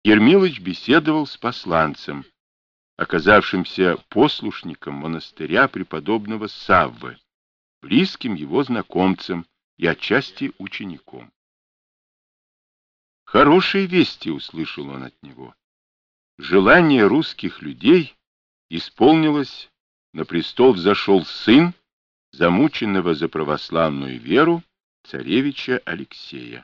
Ермилыч беседовал с посланцем, оказавшимся послушником монастыря преподобного Саввы, близким его знакомцем и отчасти учеником. Хорошие вести услышал он от него. Желание русских людей исполнилось, на престол взошел сын замученного за православную веру царевича Алексея.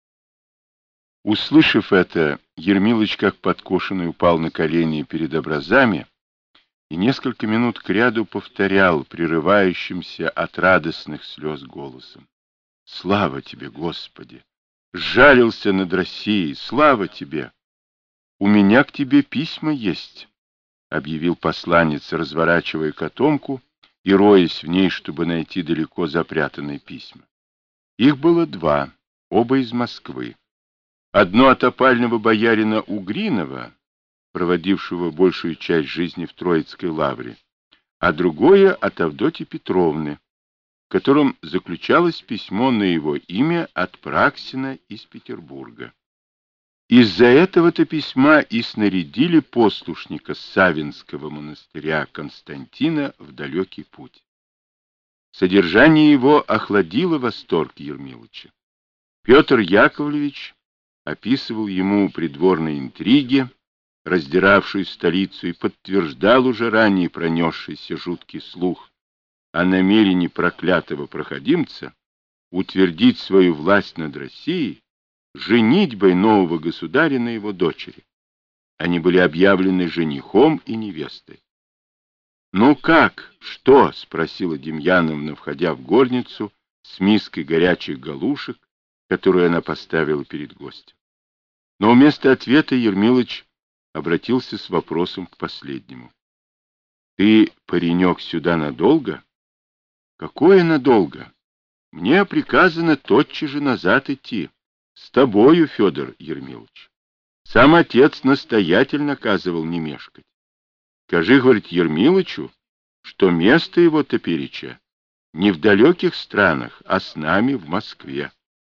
Услышав это, Ермилыч как подкошенный упал на колени перед образами и несколько минут кряду повторял прерывающимся от радостных слез голосом: «Слава тебе, Господи! Сжалился над Россией! Слава тебе! У меня к тебе письма есть!» — объявил посланец, разворачивая котомку и роясь в ней, чтобы найти далеко запрятанные письма. Их было два, оба из Москвы. Одно от опального боярина Угринова, проводившего большую часть жизни в Троицкой лавре, а другое от Авдотьи Петровны, в котором заключалось письмо на его имя от Праксина из Петербурга. Из-за этого-то письма и снарядили послушника Савинского монастыря Константина в далекий путь. Содержание его охладило восторг Ермилыча. Петр Яковлевич описывал ему придворные интриги, раздиравшие столицу, и подтверждал уже ранее пронесшийся жуткий слух о намерении проклятого проходимца утвердить свою власть над Россией женитьбой нового государя на его дочери. Они были объявлены женихом и невестой. «Ну как? Что?» — спросила Демьяновна, входя в горницу с миской горячих галушек, которую она поставила перед гостем. Но вместо ответа Ермилыч обратился с вопросом к последнему. «Ты, паренек, сюда надолго?» «Какое надолго? Мне приказано тотчас же назад идти. С тобою, Федор Ермилыч. Сам отец настоятельно наказывал не мешкать. Скажи, говорит, Ермилычу, что место его топереча не в далеких странах, а с нами в Москве.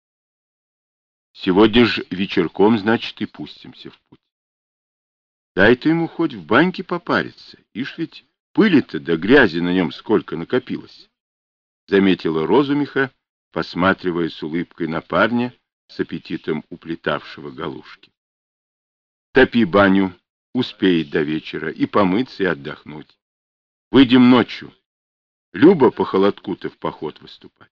Сегодня же вечерком, значит, и пустимся в путь. Дай ты ему хоть в баньке попариться, ишь ведь пыли-то да грязи на нем сколько накопилось», — заметила Розумиха, посматривая с улыбкой на парня, с аппетитом уплетавшего галушки. «Топи баню, успеет до вечера, и помыться, и отдохнуть. Выйдем ночью. Любо по холодку-то в поход выступать».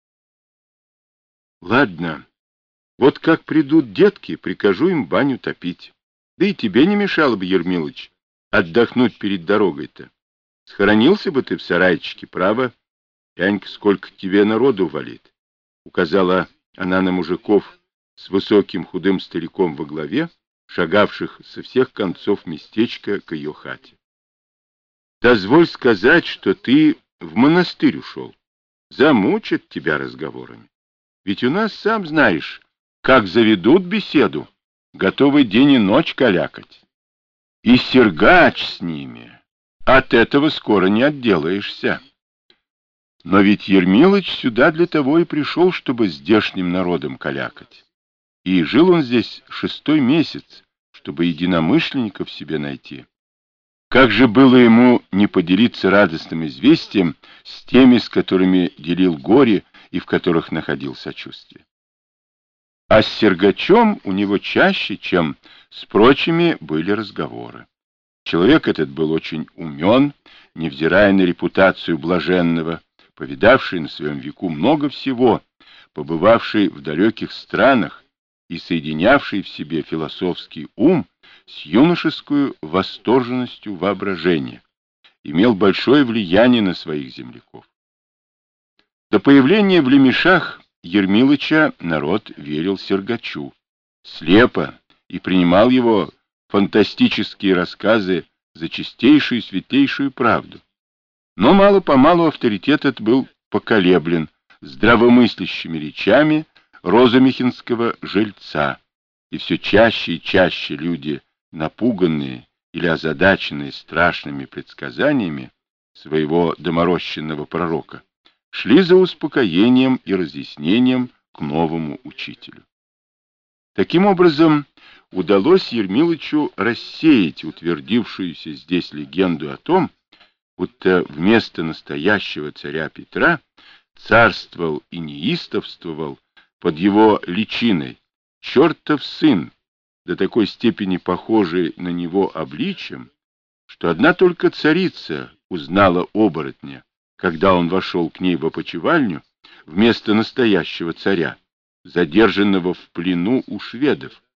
«Ладно, вот как придут детки, прикажу им баню топить. Да и тебе не мешало бы, Ермилыч, отдохнуть перед дорогой-то. Схоронился бы ты в сарайчике, право. Янька, сколько к тебе народу валит», — указала она на мужиков с высоким худым стариком во главе, шагавших со всех концов местечка к ее хате. «Дозволь сказать, что ты в монастырь ушел. Замучат тебя разговорами. Ведь у нас, сам знаешь, как заведут беседу, готовы день и ночь калякать. И сергач с ними. От этого скоро не отделаешься. Но ведь Ермилыч сюда для того и пришел, чтобы с здешним народом калякать. И жил он здесь 6-й месяц, чтобы единомышленников себе найти. Как же было ему не поделиться радостным известием с теми, с которыми делил горе и в которых находил сочувствие? А с Сергачом у него чаще, чем с прочими, были разговоры. Человек этот был очень умен, невзирая на репутацию блаженного, повидавший на своем веку много всего, побывавший в далеких странах и соединявший в себе философский ум с юношескую восторженностью воображения, имел большое влияние на своих земляков. До появления в Лемешах Ермилыча народ верил Сергачу слепо и принимал его фантастические рассказы за чистейшую и святейшую правду. Но мало-помалу авторитет этот был поколеблен здравомыслящими речами розумихинского жильца, и все чаще и чаще люди, напуганные или озадаченные страшными предсказаниями своего доморощенного пророка, шли за успокоением и разъяснением к новому учителю. Таким образом, удалось Ермилычу рассеять утвердившуюся здесь легенду о том, будто вместо настоящего царя Петра царствовал и неистовствовал под его личиной чертов сын, до такой степени похожий на него обличием, что одна только царица узнала оборотня, когда он вошел к ней в опочивальню вместо настоящего царя, задержанного в плену у шведов.